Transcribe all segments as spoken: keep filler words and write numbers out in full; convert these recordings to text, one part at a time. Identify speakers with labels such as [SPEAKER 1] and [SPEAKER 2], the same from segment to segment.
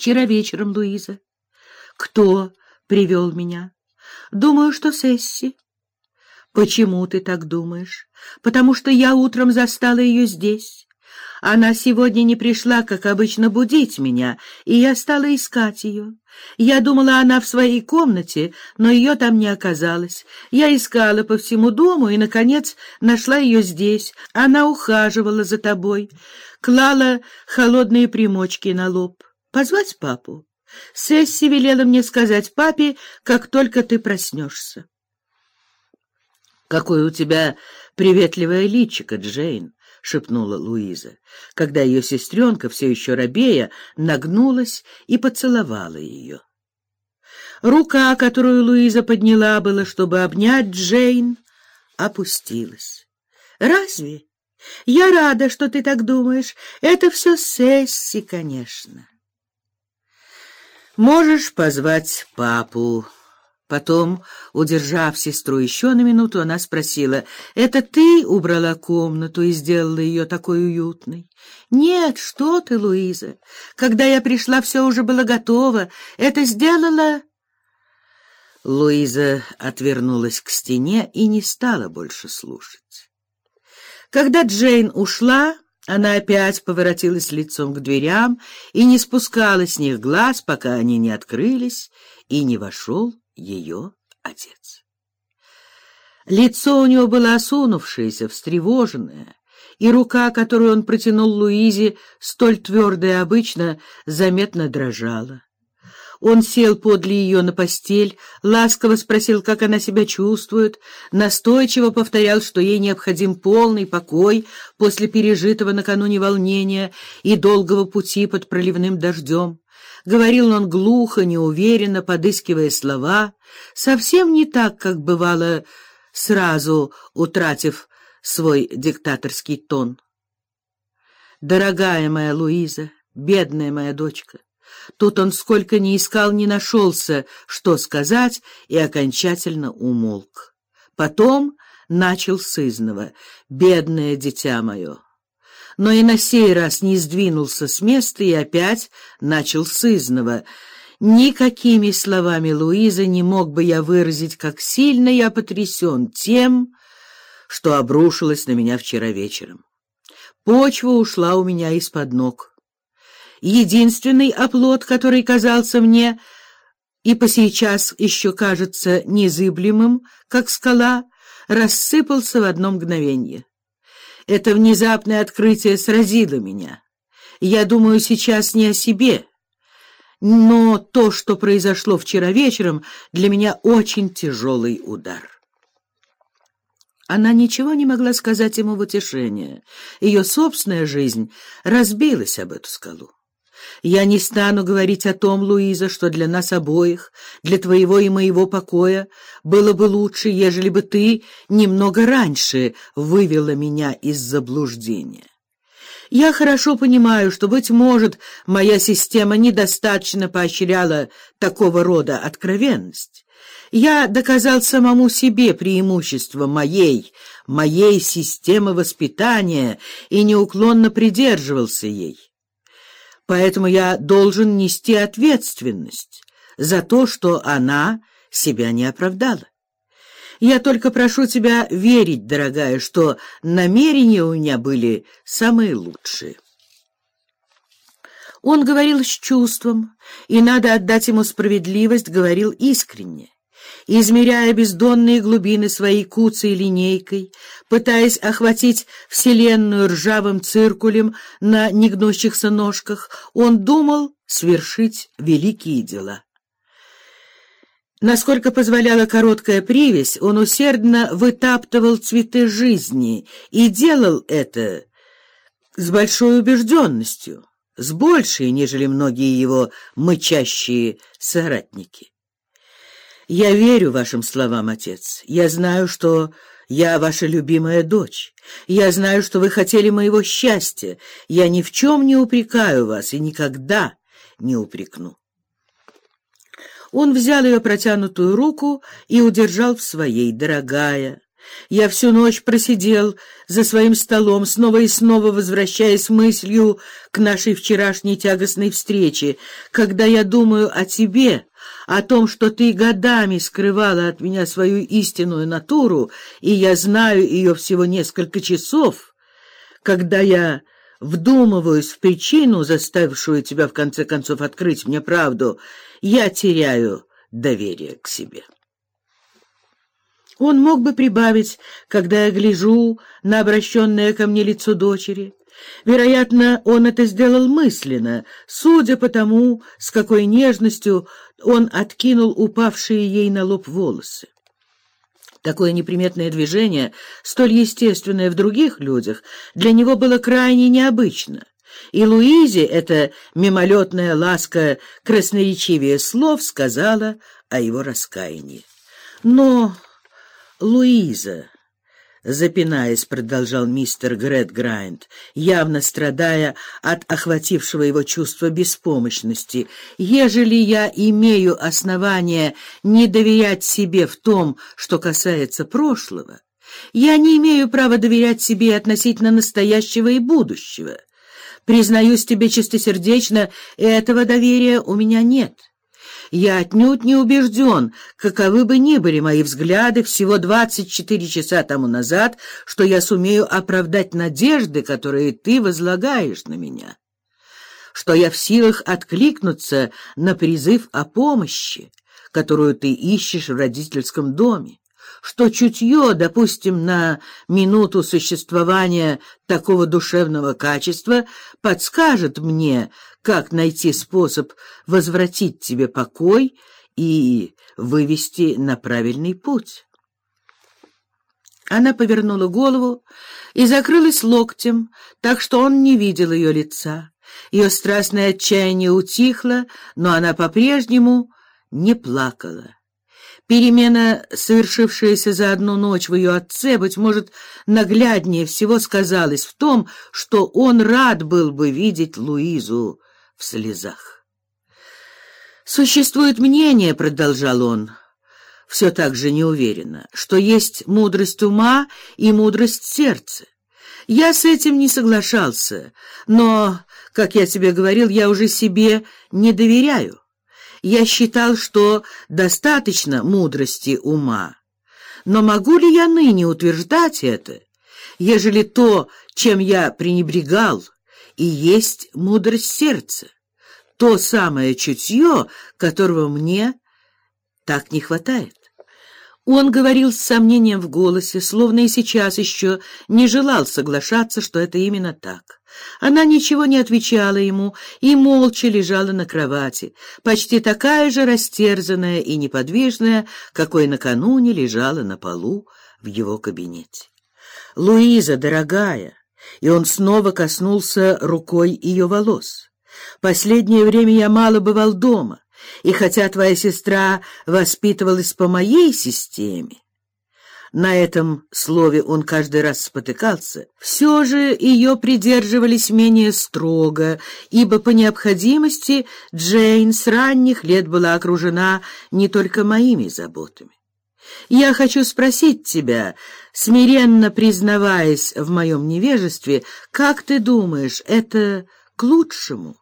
[SPEAKER 1] Вчера вечером, Луиза. Кто привел меня? Думаю, что Сесси. Почему ты так думаешь? Потому что я утром застала ее здесь. Она сегодня не пришла, как обычно, будить меня, и я стала искать ее. Я думала, она в своей комнате, но ее там не оказалось. Я искала по всему дому и, наконец, нашла ее здесь. Она ухаживала за тобой, клала холодные примочки на лоб. Позвать папу? Сесси велела мне сказать папе, как только ты проснешься. «Какое у тебя приветливое личико, Джейн!» — шепнула Луиза, когда ее сестренка, все еще робея, нагнулась и поцеловала ее. Рука, которую Луиза подняла было, чтобы обнять Джейн, опустилась. «Разве? Я рада, что ты так думаешь. Это все Сесси, конечно. Можешь позвать папу». Потом, удержав сестру еще на минуту, она спросила: «Это ты убрала комнату и сделала ее такой уютной?» «Нет, что ты, Луиза. Когда я пришла, все уже было готово. Это сделала...» Луиза отвернулась к стене и не стала больше слушать. Когда Джейн ушла, она опять поворотилась лицом к дверям и не спускала с них глаз, пока они не открылись и не вошел ее отец. Лицо у него было осунувшееся, встревоженное, и рука, которую он протянул Луизе, столь твердая обычно, заметно дрожала. Он сел подле ее на постель, ласково спросил, как она себя чувствует, настойчиво повторял, что ей необходим полный покой после пережитого накануне волнения и долгого пути под проливным дождем. Говорил он глухо, неуверенно, подыскивая слова, совсем не так, как бывало, сразу утратив свой диктаторский тон. «Дорогая моя Луиза, бедная моя дочка». Тут он сколько ни искал, не нашелся, что сказать, и окончательно умолк. Потом начал сызнова: «Бедное дитя мое». Но и на сей раз не сдвинулся с места и опять начал сызнова: «Никакими словами, Луиза, не мог бы я выразить, как сильно я потрясен тем, что обрушилось на меня вчера вечером. Почва ушла у меня из-под ног. Единственный оплот, который казался мне и по сейчас еще кажется незыблемым, как скала, рассыпался в одно мгновенье. Это внезапное открытие сразило меня. Я думаю сейчас не о себе, но то, что произошло вчера вечером, для меня очень тяжелый удар». Она ничего не могла сказать ему в утешение. Ее собственная жизнь разбилась об эту скалу. «Я не стану говорить о том, Луиза, что для нас обоих, для твоего и моего покоя, было бы лучше, ежели бы ты немного раньше вывела меня из заблуждения. Я хорошо понимаю, что, быть может, моя система недостаточно поощряла такого рода откровенность. Я доказал самому себе преимущество моей, моей системы воспитания и неуклонно придерживался ей. Поэтому я должен нести ответственность за то, что она себя не оправдала. Я только прошу тебя верить, дорогая, что намерения у меня были самые лучшие». Он говорил с чувством, и, надо отдать ему справедливость, говорил искренне. Измеряя бездонные глубины своей куцей линейкой, пытаясь охватить вселенную ржавым циркулем на негнущихся ножках, он думал свершить великие дела. Насколько позволяла короткая привязь, он усердно вытаптывал цветы жизни и делал это с большой убежденностью, с большей, нежели многие его мычащие соратники. «Я верю вашим словам, отец. Я знаю, что я ваша любимая дочь. Я знаю, что вы хотели моего счастья. Я ни в чем не упрекаю вас и никогда не упрекну». Он взял ее протянутую руку и удержал в своей. «Дорогая, Я всю ночь просидел за своим столом, снова и снова возвращаясь мыслью к нашей вчерашней тягостной встрече. Когда я думаю о тебе, о том, что ты годами скрывала от меня свою истинную натуру, и я знаю ее всего несколько часов, когда я вдумываюсь в причину, заставившую тебя в конце концов открыть мне правду, я теряю доверие к себе. Он мог бы прибавить, когда я гляжу на обращенное ко мне лицо дочери. Вероятно, он это сделал мысленно, судя по тому, с какой нежностью он откинул упавшие ей на лоб волосы. Такое неприметное движение, столь естественное в других людях, для него было крайне необычно. И Луизе эта мимолетная ласка красноречивее слов сказала о его раскаянии. Но... «Луиза», — запинаясь, продолжал мистер Грэдграйнд, явно страдая от охватившего его чувства беспомощности, «ежели я имею основания не доверять себе в том, что касается прошлого, я не имею права доверять себе относительно настоящего и будущего. Признаюсь тебе чистосердечно, этого доверия у меня нет». Я отнюдь не убежден, каковы бы ни были мои взгляды всего двадцать четыре часа тому назад, что я сумею оправдать надежды, которые ты возлагаешь на меня, что я в силах откликнуться на призыв о помощи, которую ты ищешь в родительском доме, что чутье, допустим, на минуту существования такого душевного качества подскажет мне, как найти способ возвратить тебе покой и вывести на правильный путь. Она повернула голову и закрылась локтем, так что он не видел ее лица. Ее страстное отчаяние утихло, но она по-прежнему не плакала. Перемена, совершившаяся за одну ночь в ее отце, быть может, нагляднее всего сказалась в том, что он рад был бы видеть Луизу в слезах. «Существует мнение, — продолжал он, все так же неуверенно, — что есть мудрость ума и мудрость сердца. Я с этим не соглашался, но, как я тебе говорил, я уже себе не доверяю. Я считал, что достаточно мудрости ума. Но могу ли я ныне утверждать это, ежели то, чем я пренебрегал, и есть мудрость сердца, то самое чутье, которого мне так не хватает?» Он говорил с сомнением в голосе, словно и сейчас еще не желал соглашаться, что это именно так. Она ничего не отвечала ему и молча лежала на кровати, почти такая же растерзанная и неподвижная, какой накануне лежала на полу в его кабинете. «Луиза, дорогая!» И он снова коснулся рукой ее волос. «Последнее время я мало бывал дома, и хотя твоя сестра воспитывалась по моей системе, на этом слове он каждый раз спотыкался, все же ее придерживались менее строго, ибо по необходимости Джейн с ранних лет была окружена не только моими заботами. Я хочу спросить тебя, смиренно признаваясь в моем невежестве, как ты думаешь, это к лучшему?»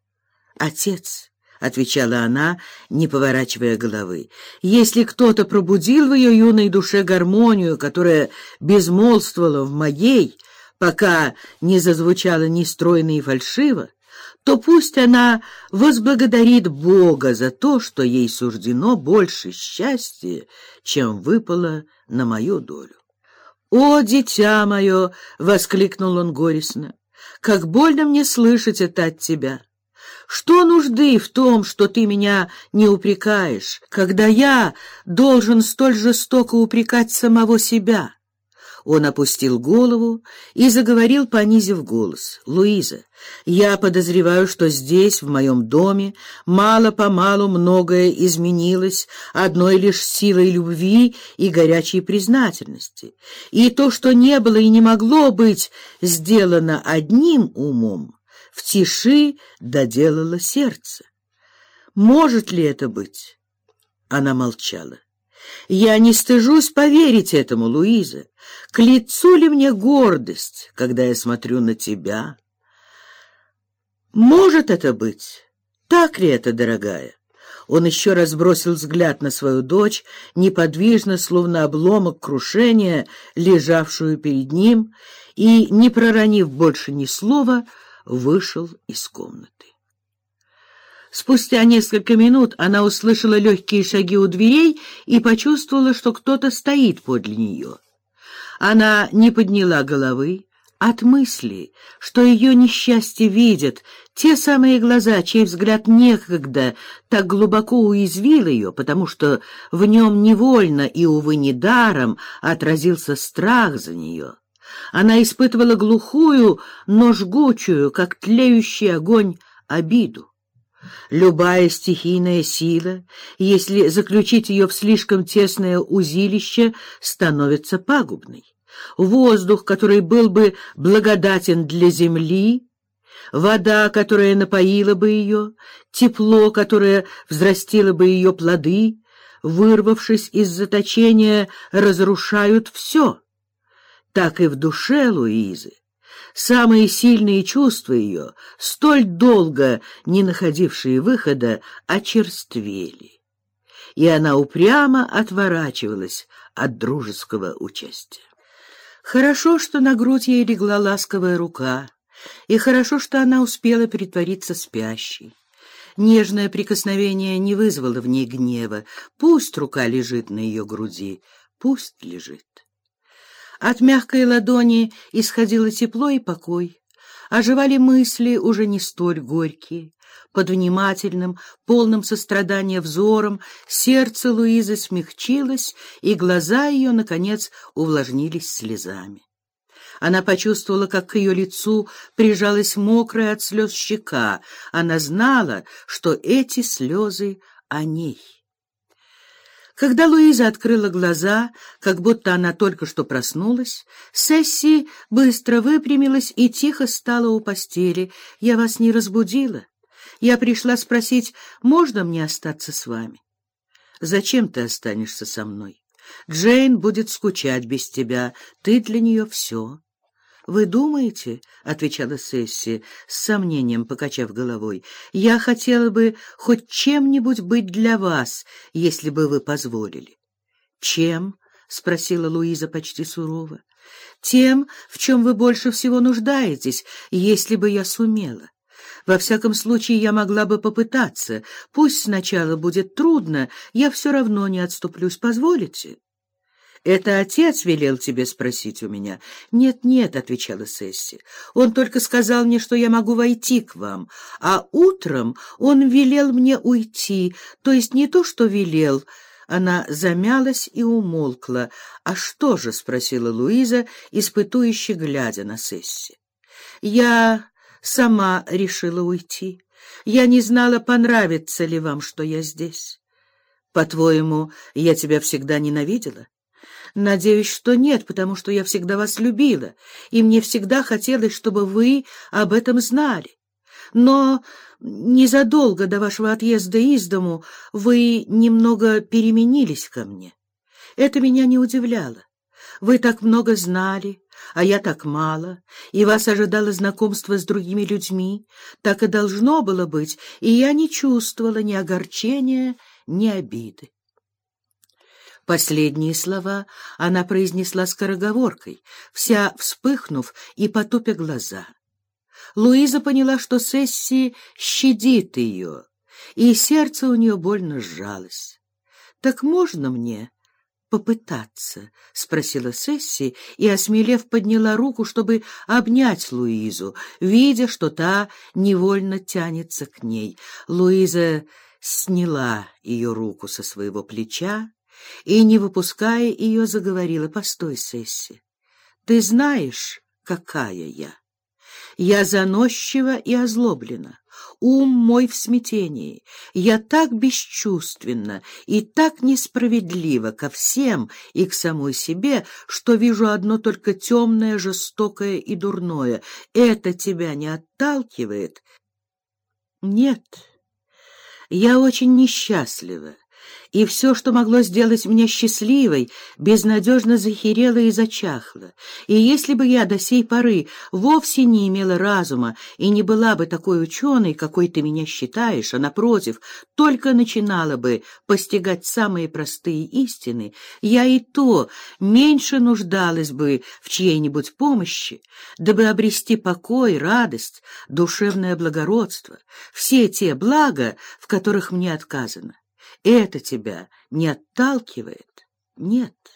[SPEAKER 1] «Отец», — отвечала она, не поворачивая головы, — «если кто-то пробудил в ее юной душе гармонию, которая безмолвствовала в моей, пока не зазвучала нестройно и фальшиво, то пусть она возблагодарит Бога за то, что ей суждено больше счастья, чем выпало на мою долю». «О, дитя мое!» — воскликнул он горестно. «Как больно мне слышать это от тебя! Что нужды в том, что ты меня не упрекаешь, когда я должен столь жестоко упрекать самого себя?» Он опустил голову и заговорил, понизив голос. «Луиза, я подозреваю, что здесь, в моем доме, мало-помалу многое изменилось одной лишь силой любви и горячей признательности. И то, что не было и не могло быть сделано одним умом, в тиши доделало сердце. Может ли это быть?» Она молчала. Я не стыжусь поверить этому, Луиза. К лицу ли мне гордость, когда я смотрю на тебя? Может это быть? Так ли это, дорогая? Он еще раз бросил взгляд на свою дочь, неподвижно, словно обломок крушения, лежавшую перед ним, и, не проронив больше ни слова, вышел из комнаты. Спустя несколько минут она услышала легкие шаги у дверей и почувствовала, что кто-то стоит подле нее. Она не подняла головы от мысли, что ее несчастье видят те самые глаза, чей взгляд некогда так глубоко уязвил ее, потому что в нем невольно и, увы, недаром отразился страх за нее. Она испытывала глухую, но жгучую, как тлеющий огонь, обиду. Любая стихийная сила, если заключить ее в слишком тесное узилище, становится пагубной. Воздух, который был бы благодатен для земли, вода, которая напоила бы ее, тепло, которое взрастило бы ее плоды, вырвавшись из заточения, разрушают все. Так и в душе Луизы. Самые сильные чувства ее, столь долго не находившие выхода, очерствели, и она упрямо отворачивалась от дружеского участия. Хорошо, что на грудь ей легла ласковая рука, и хорошо, что она успела притвориться спящей. Нежное прикосновение не вызвало в ней гнева. Пусть рука лежит на ее груди, пусть лежит. От мягкой ладони исходило тепло и покой. Оживали мысли, уже не столь горькие. Под внимательным, полным сострадания взором сердце Луизы смягчилось, и глаза ее, наконец, увлажнились слезами. Она почувствовала, как к ее лицу прижалась мокрая от слез щека. Она знала, что эти слезы о ней. Когда Луиза открыла глаза, как будто она только что проснулась, Сесси быстро выпрямилась и тихо стала у постели. «Я вас не разбудила. Я пришла спросить, можно мне остаться с вами?» «Зачем ты останешься со мной? Джейн будет скучать без тебя. Ты для нее все». «Вы думаете, — отвечала Сесси, с сомнением покачав головой, — я хотела бы хоть чем-нибудь быть для вас, если бы вы позволили». «Чем?» — спросила Луиза почти сурово. «Тем, в чем вы больше всего нуждаетесь, если бы я сумела. Во всяком случае, я могла бы попытаться. Пусть сначала будет трудно, я все равно не отступлюсь. Позволите?» «Это отец велел тебе спросить у меня?» «Нет-нет», — отвечала Сесси, — «он только сказал мне, что я могу войти к вам, а утром он велел мне уйти, то есть не то, что велел». Она замялась и умолкла. «А что же?» — спросила Луиза, испытующе глядя на Сесси. «Я сама решила уйти. Я не знала, понравится ли вам, что я здесь. По-твоему, я тебя всегда ненавидела?» «Надеюсь, что нет, потому что я всегда вас любила, и мне всегда хотелось, чтобы вы об этом знали. Но незадолго до вашего отъезда из дому вы немного переменились ко мне. Это меня не удивляло. Вы так много знали, а я так мало, и вас ожидало знакомство с другими людьми. Так и должно было быть, и я не чувствовала ни огорчения, ни обиды». Последние слова она произнесла скороговоркой, вся вспыхнув и потупя глаза. Луиза поняла, что Сесси щадит ее, и сердце у нее больно сжалось. «Так можно мне попытаться?» — спросила Сесси, и, осмелев, подняла руку, чтобы обнять Луизу, видя, что та невольно тянется к ней. Луиза сняла ее руку со своего плеча и, не выпуская ее, заговорила: «Постой, Сесси, ты знаешь, какая я? Я заносчива и озлоблена, ум мой в смятении, я так бесчувственна и так несправедлива ко всем и к самой себе, что вижу одно только темное, жестокое и дурное. Это тебя не отталкивает?» «Нет, я очень несчастлива, и все, что могло сделать меня счастливой, безнадежно захерело и зачахло. И если бы я до сей поры вовсе не имела разума и не была бы такой ученой, какой ты меня считаешь, а, напротив, только начинала бы постигать самые простые истины, я и то меньше нуждалась бы в чьей-нибудь помощи, дабы обрести покой, радость, душевное благородство, все те блага, в которых мне отказано. Это тебя не отталкивает? Нет.